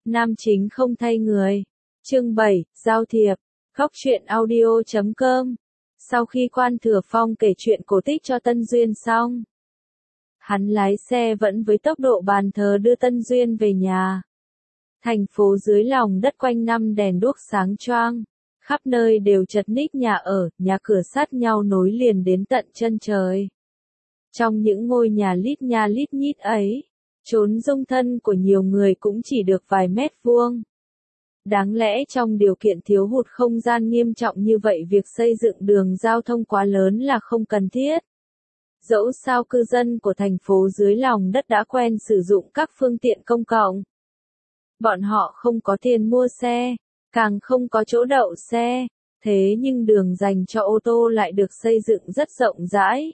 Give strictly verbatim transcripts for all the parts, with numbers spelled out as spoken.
Nam chính không thay người. Chương bảy, giao thiệp. Góc truyện audio chấm com. Sau khi Quan Thừa Phong kể chuyện cổ tích cho Tân Duyên xong, hắn lái xe vẫn với tốc độ bàn thờ đưa Tân Duyên về nhà. Thành phố dưới lòng đất quanh năm đèn đuốc sáng choang, khắp nơi đều chật ních nhà ở, nhà cửa sát nhau nối liền đến tận chân trời. Trong những ngôi nhà lít nha lít nhít ấy, chốn dung thân của nhiều người cũng chỉ được vài mét vuông. Đáng lẽ trong điều kiện thiếu hụt không gian nghiêm trọng như vậy, việc xây dựng đường giao thông quá lớn là không cần thiết. Dẫu sao cư dân của thành phố dưới lòng đất đã quen sử dụng các phương tiện công cộng. Bọn họ không có tiền mua xe, càng không có chỗ đậu xe, thế nhưng đường dành cho ô tô lại được xây dựng rất rộng rãi.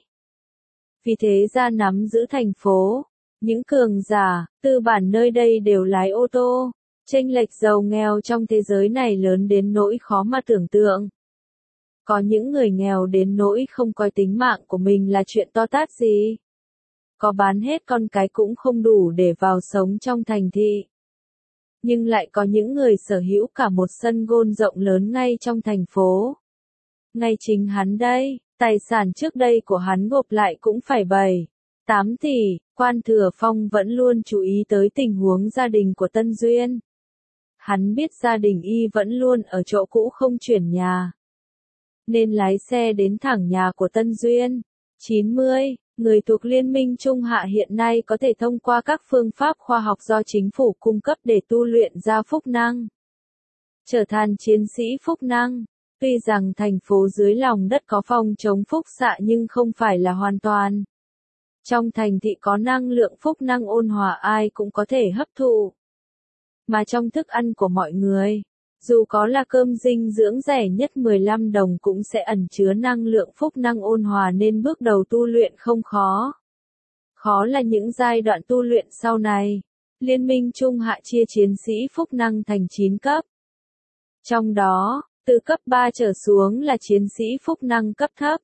Vì thế ra nắm giữ thành phố, những cường giả, tư bản nơi đây đều lái ô tô. Chênh lệch giàu nghèo trong thế giới này lớn đến nỗi khó mà tưởng tượng. Có những người nghèo đến nỗi không coi tính mạng của mình là chuyện to tát gì. Có bán hết con cái cũng không đủ để vào sống trong thành thị. Nhưng lại có những người sở hữu cả một sân golf rộng lớn ngay trong thành phố. Ngay chính hắn đây, tài sản trước đây của hắn gộp lại cũng phải bảy, tám tỷ, Quan Thừa Phong vẫn luôn chú ý tới tình huống gia đình của Tân Duyên. Hắn biết gia đình y vẫn luôn ở chỗ cũ không chuyển nhà, nên lái xe đến thẳng nhà của Tân Duyên. chín mươi, người thuộc Liên minh Trung Hạ hiện nay có thể thông qua các phương pháp khoa học do chính phủ cung cấp để tu luyện ra phúc năng, trở thành chiến sĩ phúc năng. Tuy rằng thành phố dưới lòng đất có phòng chống phúc xạ nhưng không phải là hoàn toàn. Trong thành thị có năng lượng phúc năng ôn hòa ai cũng có thể hấp thụ. Mà trong thức ăn của mọi người, dù có là cơm dinh dưỡng rẻ nhất mười lăm đồng cũng sẽ ẩn chứa năng lượng phúc năng ôn hòa, nên bước đầu tu luyện không khó. Khó là những giai đoạn tu luyện sau này. Liên minh Trung Hạ chia chiến sĩ phúc năng thành chín cấp. Trong đó, từ cấp ba trở xuống là chiến sĩ phúc năng cấp thấp.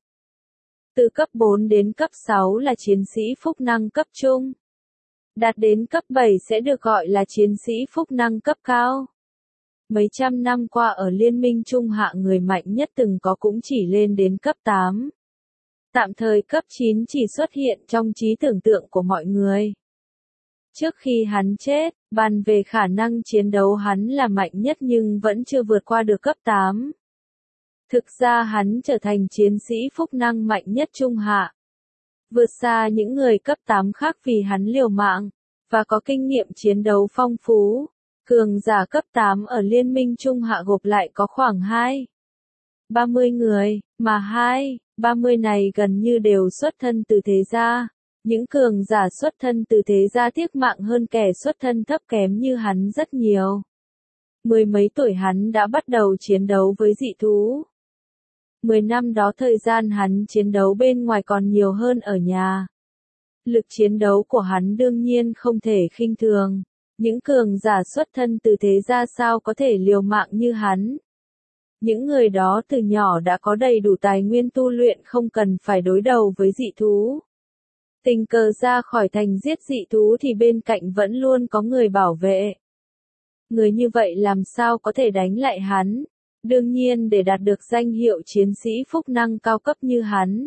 Từ cấp bốn đến cấp sáu là chiến sĩ phúc năng cấp trung. Đạt đến cấp bảy sẽ được gọi là chiến sĩ phúc năng cấp cao. Mấy trăm năm qua ở Liên minh Trung Hạ người mạnh nhất từng có cũng chỉ lên đến cấp tám. Tạm thời cấp chín chỉ xuất hiện trong trí tưởng tượng của mọi người. Trước khi hắn chết, bàn về khả năng chiến đấu hắn là mạnh nhất nhưng vẫn chưa vượt qua được cấp tám. Thực ra hắn trở thành chiến sĩ phúc năng mạnh nhất Trung Hạ, vượt xa những người cấp tám khác vì hắn liều mạng, và có kinh nghiệm chiến đấu phong phú. Cường giả cấp tám ở Liên minh Trung Hạ gộp lại có khoảng hai, ba mươi người, mà hai, ba mươi này gần như đều xuất thân từ thế gia. Những cường giả xuất thân từ thế gia tiếc mạng hơn kẻ xuất thân thấp kém như hắn rất nhiều. Mười mấy tuổi hắn đã bắt đầu chiến đấu với dị thú. Mười năm đó thời gian hắn chiến đấu bên ngoài còn nhiều hơn ở nhà. Lực chiến đấu của hắn đương nhiên không thể khinh thường. Những cường giả xuất thân từ thế gia sao có thể liều mạng như hắn. Những người đó từ nhỏ đã có đầy đủ tài nguyên tu luyện, không cần phải đối đầu với dị thú. Tình cờ ra khỏi thành giết dị thú thì bên cạnh vẫn luôn có người bảo vệ. Người như vậy làm sao có thể đánh lại hắn? Đương nhiên để đạt được danh hiệu chiến sĩ phúc năng cao cấp như hắn,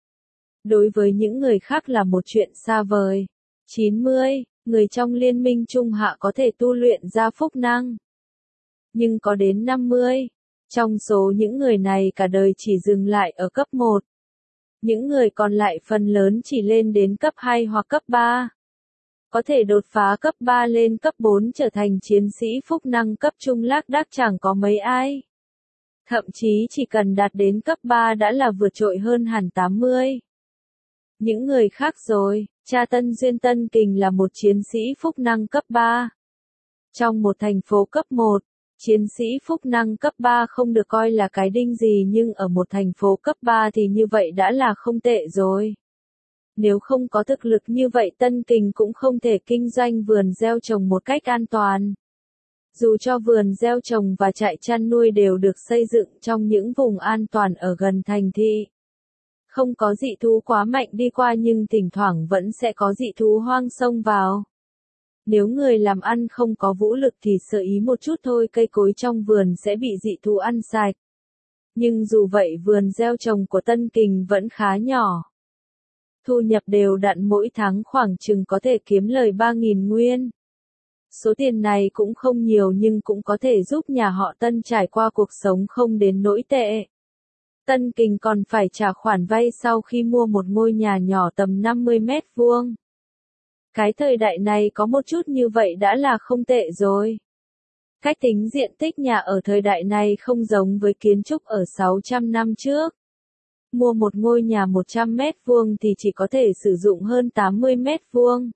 đối với những người khác là một chuyện xa vời. chín mươi, người trong Liên minh Trung Hạ có thể tu luyện ra phúc năng. Nhưng có đến năm mươi, trong số những người này cả đời chỉ dừng lại ở cấp một. Những người còn lại phần lớn chỉ lên đến cấp hai hoặc cấp ba. Có thể đột phá cấp ba lên cấp bốn trở thành chiến sĩ phúc năng cấp trung lác đác chẳng có mấy ai. Thậm chí chỉ cần đạt đến cấp ba đã là vượt trội hơn hẳn tám mươi. Những người khác rồi, cha Tân Duyên Tân Kình là một chiến sĩ phúc năng cấp ba. Trong một thành phố cấp một, chiến sĩ phúc năng cấp ba không được coi là cái đinh gì, nhưng ở một thành phố cấp ba thì như vậy đã là không tệ rồi. Nếu không có thực lực như vậy Tân Kình cũng không thể kinh doanh vườn gieo trồng một cách an toàn. Dù cho vườn gieo trồng và trại chăn nuôi đều được xây dựng trong những vùng an toàn ở gần thành thị. Không có dị thú quá mạnh đi qua nhưng thỉnh thoảng vẫn sẽ có dị thú hoang xông vào. Nếu người làm ăn không có vũ lực thì sơ ý một chút thôi cây cối trong vườn sẽ bị dị thú ăn sạch. Nhưng dù vậy vườn gieo trồng của Tân Kình vẫn khá nhỏ. Thu nhập đều đặn mỗi tháng khoảng chừng có thể kiếm lời ba nghìn nguyên. Số tiền này cũng không nhiều nhưng cũng có thể giúp nhà họ Tân trải qua cuộc sống không đến nỗi tệ. Tân Kình còn phải trả khoản vay sau khi mua một ngôi nhà nhỏ tầm năm mươi mét vuông. Cái thời đại này có một chút như vậy đã là không tệ rồi. Cách tính diện tích nhà ở thời đại này không giống với kiến trúc ở sáu trăm năm trước. Mua một ngôi nhà một trăm mét vuông thì chỉ có thể sử dụng hơn tám mươi mét vuông.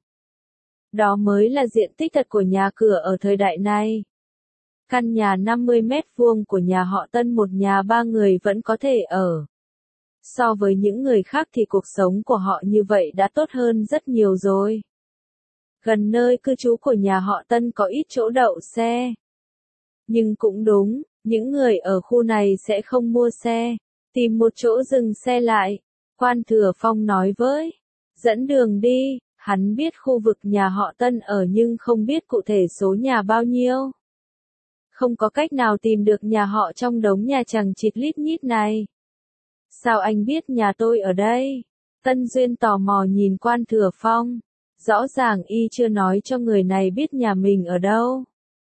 Đó mới là diện tích thật của nhà cửa ở thời đại này. Căn nhà năm mươi mét vuông của nhà họ Tân một nhà ba người vẫn có thể ở. So với những người khác thì cuộc sống của họ như vậy đã tốt hơn rất nhiều rồi. Gần nơi cư trú của nhà họ Tân có ít chỗ đậu xe. Nhưng cũng đúng, những người ở khu này sẽ không mua xe, tìm một chỗ dừng xe lại. Quan Thừa Phong nói với, dẫn đường đi, hắn biết khu vực nhà họ Tân ở nhưng không biết cụ thể số nhà bao nhiêu. Không có cách nào tìm được nhà họ trong đống nhà chằng chịt lít nhít này. Sao anh biết nhà tôi ở đây? Tân Duyên tò mò nhìn Quan Thừa Phong. Rõ ràng y chưa nói cho người này biết nhà mình ở đâu.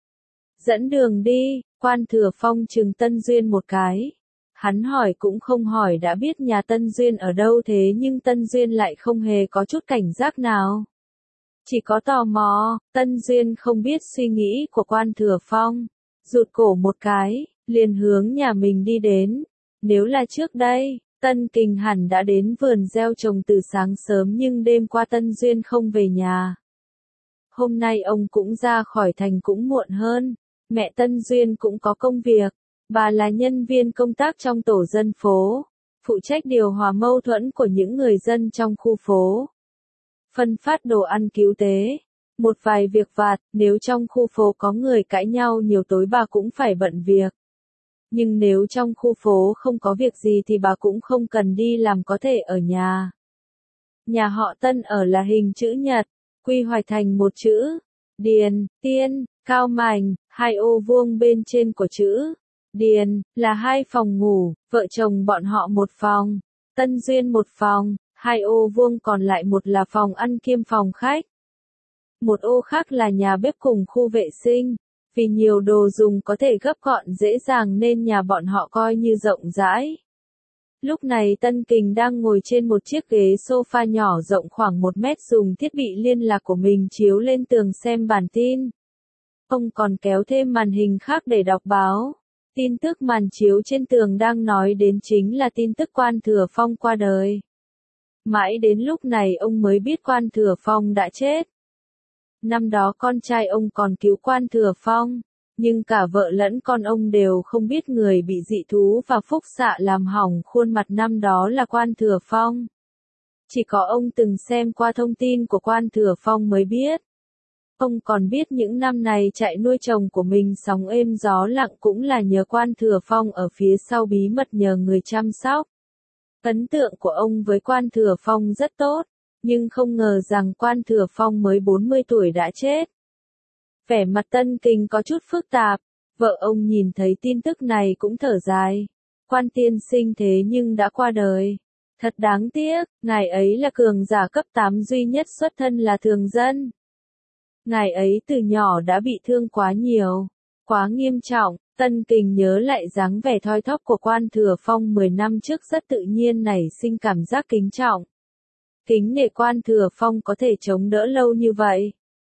Dẫn đường đi, Quan Thừa Phong trừng Tân Duyên một cái. Hắn hỏi cũng không hỏi đã biết nhà Tân Duyên ở đâu thế nhưng Tân Duyên lại không hề có chút cảnh giác nào. Chỉ có tò mò, Tân Duyên không biết suy nghĩ của Quan Thừa Phong. Rụt cổ một cái, liền hướng nhà mình đi đến. Nếu là trước đây, Tân Kình hẳn đã đến vườn gieo trồng từ sáng sớm nhưng đêm qua Tân Duyên không về nhà. Hôm nay ông cũng ra khỏi thành cũng muộn hơn. Mẹ Tân Duyên cũng có công việc. Bà là nhân viên công tác trong tổ dân phố, phụ trách điều hòa mâu thuẫn của những người dân trong khu phố. Phân phát đồ ăn cứu tế. Một vài việc vặt, nếu trong khu phố có người cãi nhau nhiều tối bà cũng phải bận việc. Nhưng nếu trong khu phố không có việc gì thì bà cũng không cần đi làm có thể ở nhà. Nhà họ Tân ở là hình chữ nhật, quy hoạch thành một chữ, Điền, Tiên, cao mảnh, hai ô vuông bên trên của chữ. Điền, là hai phòng ngủ, vợ chồng bọn họ một phòng, Tân Duyên một phòng, hai ô vuông còn lại một là phòng ăn kiêm phòng khách. Một ô khác là nhà bếp cùng khu vệ sinh, vì nhiều đồ dùng có thể gấp gọn dễ dàng nên nhà bọn họ coi như rộng rãi. Lúc này Tân Kình đang ngồi trên một chiếc ghế sofa nhỏ rộng khoảng một mét dùng thiết bị liên lạc của mình chiếu lên tường xem bản tin. Ông còn kéo thêm màn hình khác để đọc báo. Tin tức màn chiếu trên tường đang nói đến chính là tin tức Quan Thừa Phong qua đời. Mãi đến lúc này ông mới biết Quan Thừa Phong đã chết. Năm đó con trai ông còn cứu Quan Thừa Phong, nhưng cả vợ lẫn con ông đều không biết người bị dị thú và phúc xạ làm hỏng khuôn mặt năm đó là Quan Thừa Phong. Chỉ có ông từng xem qua thông tin của Quan Thừa Phong mới biết. Ông còn biết những năm này trại nuôi trồng của mình sóng êm gió lặng cũng là nhờ Quan Thừa Phong ở phía sau bí mật nhờ người chăm sóc. Ấn tượng của ông với Quan Thừa Phong rất tốt, nhưng không ngờ rằng Quan Thừa Phong mới bốn mươi tuổi đã chết. Vẻ mặt Tân Kình có chút phức tạp, vợ ông nhìn thấy tin tức này cũng thở dài. Quan tiên sinh thế nhưng đã qua đời. Thật đáng tiếc, ngài ấy là cường giả cấp tám duy nhất xuất thân là thường dân. Ngài ấy từ nhỏ đã bị thương quá nhiều, quá nghiêm trọng. Tân Kình nhớ lại dáng vẻ thoi thóp của Quan Thừa Phong mười năm trước rất tự nhiên nảy sinh cảm giác kính trọng. Kính nể Quan Thừa Phong có thể chống đỡ lâu như vậy.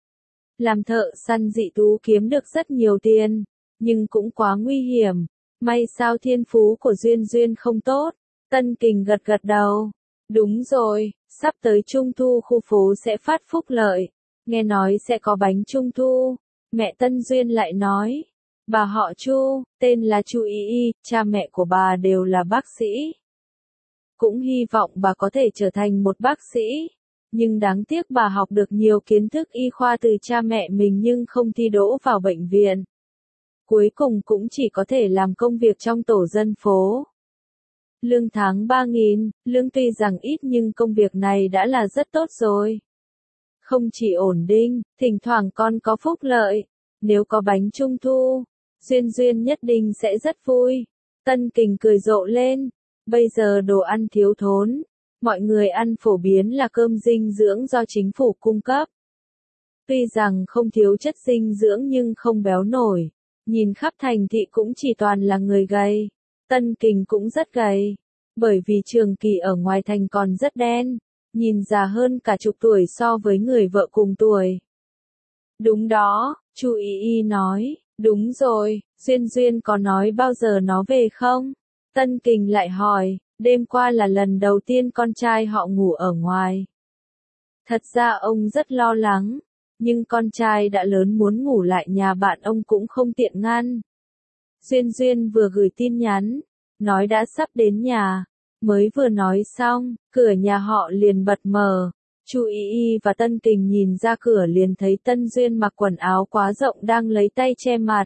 Làm thợ săn dị thú kiếm được rất nhiều tiền, nhưng cũng quá nguy hiểm. May sao thiên phú của Duyên Duyên không tốt. Tân Kình gật gật đầu. Đúng rồi, sắp tới Trung Thu khu phố sẽ phát phúc lợi. Nghe nói sẽ có bánh Trung Thu. Mẹ Tân Duyên lại nói. Bà họ Chu, tên là Chu Y Y, cha mẹ của bà đều là bác sĩ. Cũng hy vọng bà có thể trở thành một bác sĩ. Nhưng đáng tiếc bà học được nhiều kiến thức y khoa từ cha mẹ mình nhưng không thi đỗ vào bệnh viện. Cuối cùng cũng chỉ có thể làm công việc trong tổ dân phố. Lương tháng ba nghìn, lương tuy rằng ít nhưng công việc này đã là rất tốt rồi. Không chỉ ổn định, thỉnh thoảng còn có phúc lợi. Nếu có bánh trung thu, Duyên Duyên nhất định sẽ rất vui. Tân Kình cười rộ lên. Bây giờ đồ ăn thiếu thốn. Mọi người ăn phổ biến là cơm dinh dưỡng do chính phủ cung cấp. Tuy rằng không thiếu chất dinh dưỡng nhưng không béo nổi. Nhìn khắp thành thị cũng chỉ toàn là người gầy. Tân Kình cũng rất gầy. Bởi vì Trường Kỳ ở ngoài thành còn rất đen. Nhìn già hơn cả chục tuổi so với người vợ cùng tuổi. Đúng đó, Chu Y Y nói. Đúng rồi, Duyên Duyên có nói bao giờ nó về không? Tân Kình lại hỏi. Đêm qua là lần đầu tiên con trai họ ngủ ở ngoài. Thật ra ông rất lo lắng. Nhưng con trai đã lớn muốn ngủ lại nhà bạn ông cũng không tiện ngăn. Duyên Duyên vừa gửi tin nhắn. Nói đã sắp đến nhà. Mới vừa nói xong, cửa nhà họ liền bật mở. Chu Y Y và Tân Kình nhìn ra cửa liền thấy Tân Duyên mặc quần áo quá rộng đang lấy tay che mặt.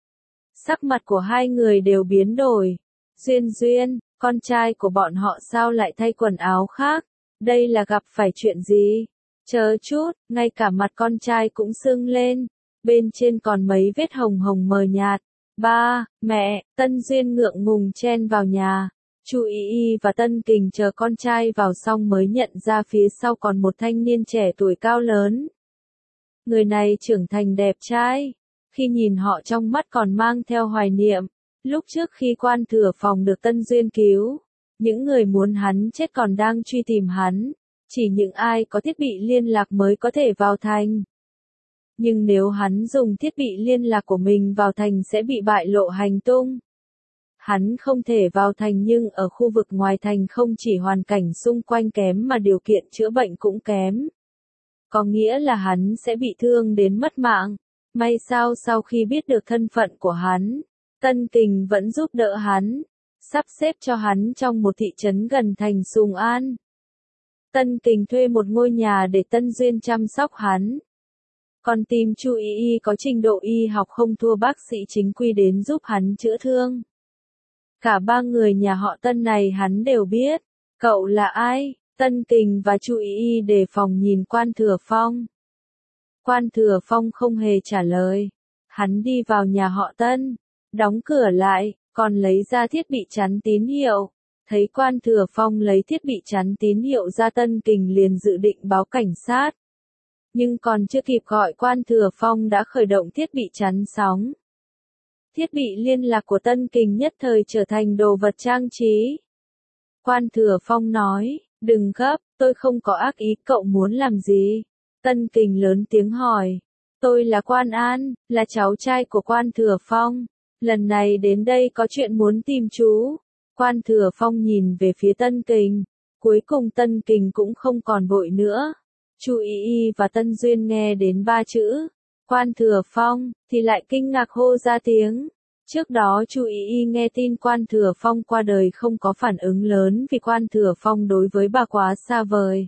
Sắc mặt của hai người đều biến đổi. Duyên Duyên, con trai của bọn họ sao lại thay quần áo khác? Đây là gặp phải chuyện gì? Chờ chút, ngay cả mặt con trai cũng sưng lên. Bên trên còn mấy vết hồng hồng mờ nhạt. Ba, mẹ, Tân Duyên ngượng ngùng chen vào nhà. Chu Y Y và Tân Kình chờ con trai vào xong mới nhận ra phía sau còn một thanh niên trẻ tuổi cao lớn. Người này trưởng thành đẹp trai. Khi nhìn họ trong mắt còn mang theo hoài niệm. Lúc trước khi Quan Thừa Phòng được Tân Duyên cứu, những người muốn hắn chết còn đang truy tìm hắn. Chỉ những ai có thiết bị liên lạc mới có thể vào thành. Nhưng nếu hắn dùng thiết bị liên lạc của mình vào thành sẽ bị bại lộ hành tung. Hắn không thể vào thành nhưng ở khu vực ngoài thành không chỉ hoàn cảnh xung quanh kém mà điều kiện chữa bệnh cũng kém. Có nghĩa là hắn sẽ bị thương đến mất mạng. May sao sau khi biết được thân phận của hắn, Tân Kình vẫn giúp đỡ hắn, sắp xếp cho hắn trong một thị trấn gần thành Sùng An. Tân Kình thuê một ngôi nhà để Tân Duyên chăm sóc hắn. Còn tìm Chu Y Y có trình độ y học không thua bác sĩ chính quy đến giúp hắn chữa thương. Cả ba người nhà họ Tân này hắn đều biết. Cậu là ai? Tân Kình và Chu Y Y đề phòng nhìn Quan Thừa Phong. Quan Thừa Phong không hề trả lời. Hắn đi vào nhà họ Tân, đóng cửa lại, còn lấy ra thiết bị chắn tín hiệu. Thấy Quan Thừa Phong lấy thiết bị chắn tín hiệu ra, Tân Kình liền dự định báo cảnh sát. Nhưng còn chưa kịp gọi Quan Thừa Phong đã khởi động thiết bị chắn sóng. Thiết bị liên lạc của Tân Kình nhất thời trở thành đồ vật trang trí. Quan Thừa Phong nói, đừng gấp, tôi không có ác ý, cậu muốn làm gì? Tân Kình lớn tiếng hỏi. Tôi là Quan An, là cháu trai của Quan Thừa Phong. Lần này đến đây có chuyện muốn tìm chú. Quan Thừa Phong nhìn về phía Tân Kình. Cuối cùng Tân Kình cũng không còn vội nữa. Chu Y Y và Tân Duyên nghe đến ba chữ Quan Thừa Phong, thì lại kinh ngạc hô ra tiếng. Trước đó Chu Y Y nghe tin Quan Thừa Phong qua đời không có phản ứng lớn vì Quan Thừa Phong đối với bà quá xa vời.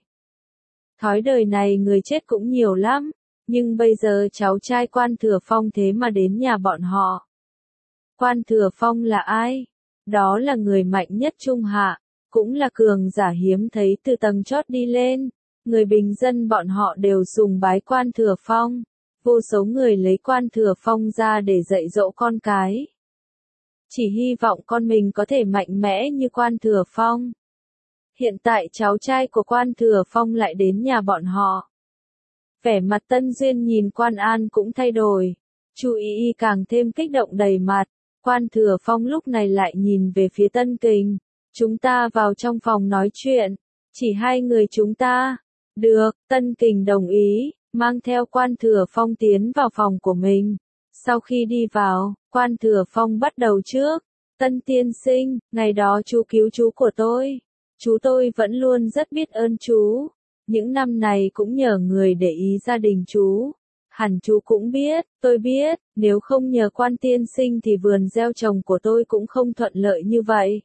Thói đời này người chết cũng nhiều lắm, nhưng bây giờ cháu trai Quan Thừa Phong thế mà đến nhà bọn họ. Quan Thừa Phong là ai? Đó là người mạnh nhất Trung Hạ, cũng là cường giả hiếm thấy từ tầng chót đi lên. Người bình dân bọn họ đều sùng bái Quan Thừa Phong. Vô số người lấy Quan Thừa Phong ra để dạy dỗ con cái. Chỉ hy vọng con mình có thể mạnh mẽ như Quan Thừa Phong. Hiện tại cháu trai của Quan Thừa Phong lại đến nhà bọn họ. Vẻ mặt Tân Duyên nhìn Quan An cũng thay đổi. Chu Y Y càng thêm kích động đầy mặt. Quan Thừa Phong lúc này lại nhìn về phía Tân Kình. Chúng ta vào trong phòng nói chuyện. Chỉ hai người chúng ta. Được, Tân Kình đồng ý, mang theo Quan Thừa Phong tiến vào phòng của mình. Sau khi đi vào, Quan Thừa Phong bắt đầu trước. Tân tiên sinh, ngày đó chú cứu chú của tôi. Chú tôi vẫn luôn rất biết ơn chú. Những năm này cũng nhờ người để ý gia đình chú. Hẳn chú cũng biết, tôi biết, nếu không nhờ Quan tiên sinh thì vườn gieo trồng của tôi cũng không thuận lợi như vậy.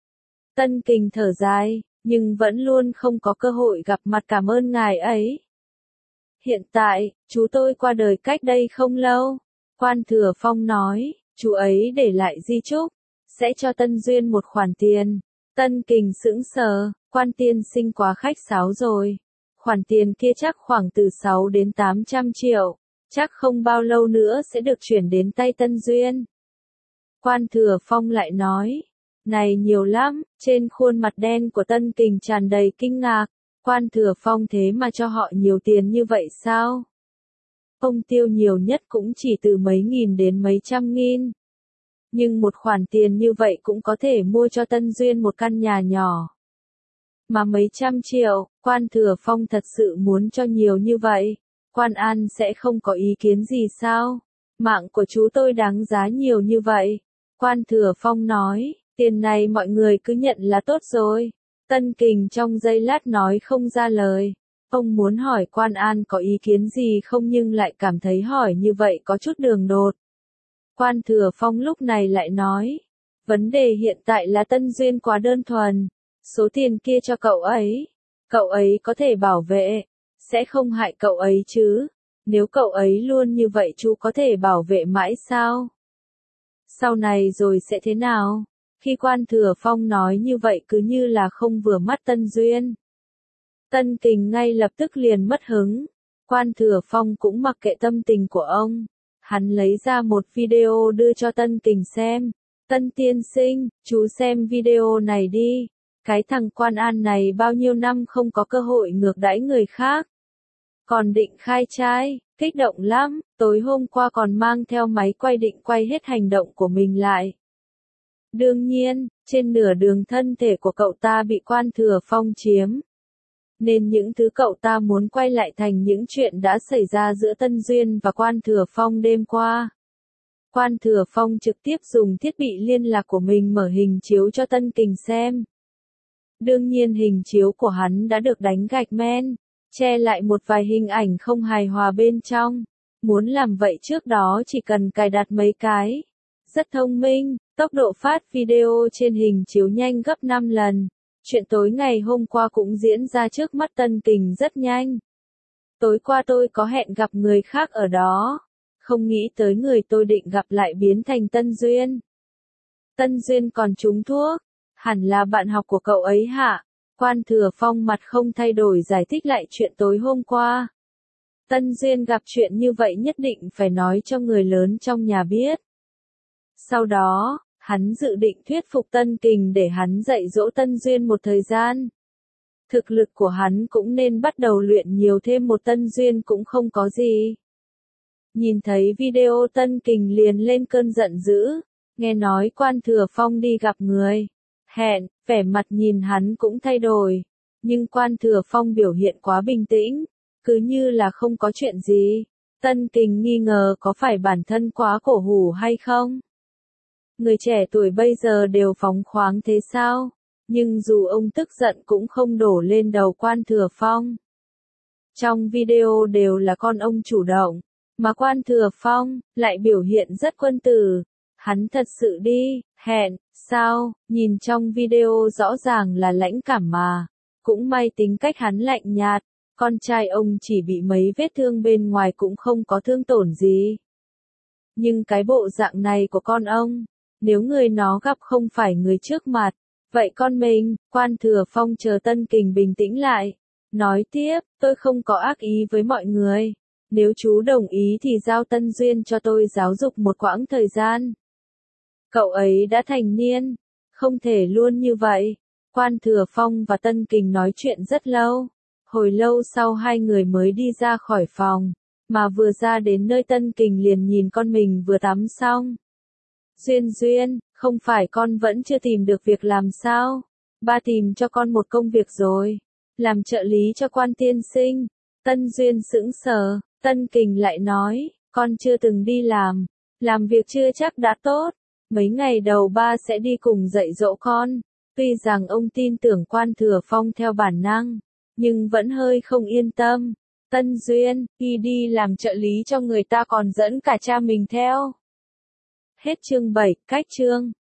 Tân Kình thở dài, nhưng vẫn luôn không có cơ hội gặp mặt cảm ơn ngài ấy. Hiện tại, chú tôi qua đời cách đây không lâu. Quan Thừa Phong nói, chú ấy để lại di chúc, sẽ cho Tân Duyên một khoản tiền. Tân Kình sững sờ, Quan tiên sinh quá khách sáo rồi. Khoản Khoản tiền kia chắc khoảng từ sáu đến tám trăm triệu, chắc không bao lâu nữa sẽ được chuyển đến tay Tân Duyên. Quan Thừa Phong lại nói, này nhiều lắm, trên khuôn mặt đen của Tân Kình tràn đầy kinh ngạc, Quan Thừa Phong thế mà cho họ nhiều tiền như vậy sao? Ông tiêu nhiều nhất cũng chỉ từ mấy nghìn đến mấy trăm nghìn. Nhưng một khoản tiền như vậy cũng có thể mua cho Tân Duyên một căn nhà nhỏ. Mà mấy trăm triệu, Quan Thừa Phong thật sự muốn cho nhiều như vậy, Quan An sẽ không có ý kiến gì sao? Mạng của chú tôi đáng giá nhiều như vậy. Quan Thừa Phong nói, tiền này mọi người cứ nhận là tốt rồi. Tân Kình trong giây lát nói không ra lời. Ông muốn hỏi Quan An có ý kiến gì không nhưng lại cảm thấy hỏi như vậy có chút đường đột. Quan Thừa Phong lúc này lại nói, vấn đề hiện tại là Tân Duyên quá đơn thuần. Số tiền kia cho cậu ấy, cậu ấy có thể bảo vệ, sẽ không hại cậu ấy chứ. Nếu cậu ấy luôn như vậy chú có thể bảo vệ mãi sao? Sau này rồi sẽ thế nào? Khi Quan Thừa Phong nói như vậy cứ như là không vừa mắt Tân Duyên. Tân Kình ngay lập tức liền mất hứng. Quan Thừa Phong cũng mặc kệ tâm tình của ông. Hắn lấy ra một video đưa cho Tân Kình xem. Tân tiên sinh, chú xem video này đi. Cái thằng Quan An này bao nhiêu năm không có cơ hội ngược đãi người khác. Còn định khai trai, kích động lắm, tối hôm qua còn mang theo máy quay định quay hết hành động của mình lại. Đương nhiên, trên nửa đường thân thể của cậu ta bị Quan Thừa Phong chiếm. Nên những thứ cậu ta muốn quay lại thành những chuyện đã xảy ra giữa Tân Duyên và Quan Thừa Phong đêm qua. Quan Thừa Phong trực tiếp dùng thiết bị liên lạc của mình mở hình chiếu cho Tân Kình xem. Đương nhiên hình chiếu của hắn đã được đánh gạch men, che lại một vài hình ảnh không hài hòa bên trong. Muốn làm vậy trước đó chỉ cần cài đặt mấy cái. Rất thông minh, tốc độ phát video trên hình chiếu nhanh gấp năm lần. Chuyện tối ngày hôm qua cũng diễn ra trước mắt Tân Kình rất nhanh. Tối qua tôi có hẹn gặp người khác ở đó. Không nghĩ tới người tôi định gặp lại biến thành Tân Duyên. Tân Duyên còn trúng thuốc. Hẳn là bạn học của cậu ấy hả? Quan Thừa Phong mặt không thay đổi giải thích lại chuyện tối hôm qua. Tân Duyên gặp chuyện như vậy nhất định phải nói cho người lớn trong nhà biết. Sau đó, hắn dự định thuyết phục Tân Kình để hắn dạy dỗ Tân Duyên một thời gian. Thực lực của hắn cũng nên bắt đầu luyện nhiều thêm một Tân Duyên cũng không có gì. Nhìn thấy video Tân Kình liền lên cơn giận dữ, nghe nói Quan Thừa Phong đi gặp người. Hẹn, vẻ mặt nhìn hắn cũng thay đổi. Nhưng Quan Thừa Phong biểu hiện quá bình tĩnh, cứ như là không có chuyện gì. Tân Kình nghi ngờ có phải bản thân quá cổ hủ hay không? Người trẻ tuổi bây giờ đều phóng khoáng thế sao? Nhưng dù ông tức giận cũng không đổ lên đầu Quan Thừa Phong. Trong video đều là con ông chủ động, mà Quan Thừa Phong lại biểu hiện rất quân tử. Hắn thật sự đi, hẹn, sao, nhìn trong video rõ ràng là lãnh cảm mà. Cũng may tính cách hắn lạnh nhạt, con trai ông chỉ bị mấy vết thương bên ngoài cũng không có thương tổn gì. Nhưng cái bộ dạng này của con ông, nếu người nó gặp không phải người trước mặt, vậy con mình, Quan Thừa Phong chờ Tân Kình bình tĩnh lại. Nói tiếp, tôi không có ác ý với mọi người. Nếu chú đồng ý thì giao Tân Duyên cho tôi giáo dục một quãng thời gian. Cậu ấy đã thành niên, không thể luôn như vậy. Quan Thừa Phong và Tân Kình nói chuyện rất lâu. Hồi lâu sau hai người mới đi ra khỏi phòng, mà vừa ra đến nơi Tân Kình liền nhìn con mình vừa tắm xong. Duyên Duyên, không phải con vẫn chưa tìm được việc làm sao? Ba tìm cho con một công việc rồi, làm trợ lý cho Quan tiên sinh. Tân Duyên sững sờ, Tân Kình lại nói, con chưa từng đi làm, làm việc chưa chắc đã tốt. Mấy ngày đầu ba sẽ đi cùng dạy dỗ con. Tuy rằng ông tin tưởng Quan Thừa Phong theo bản năng, nhưng vẫn hơi không yên tâm. Tân Duyên, khi đi làm trợ lý cho người ta còn dẫn cả cha mình theo. Hết chương bảy, cách chương.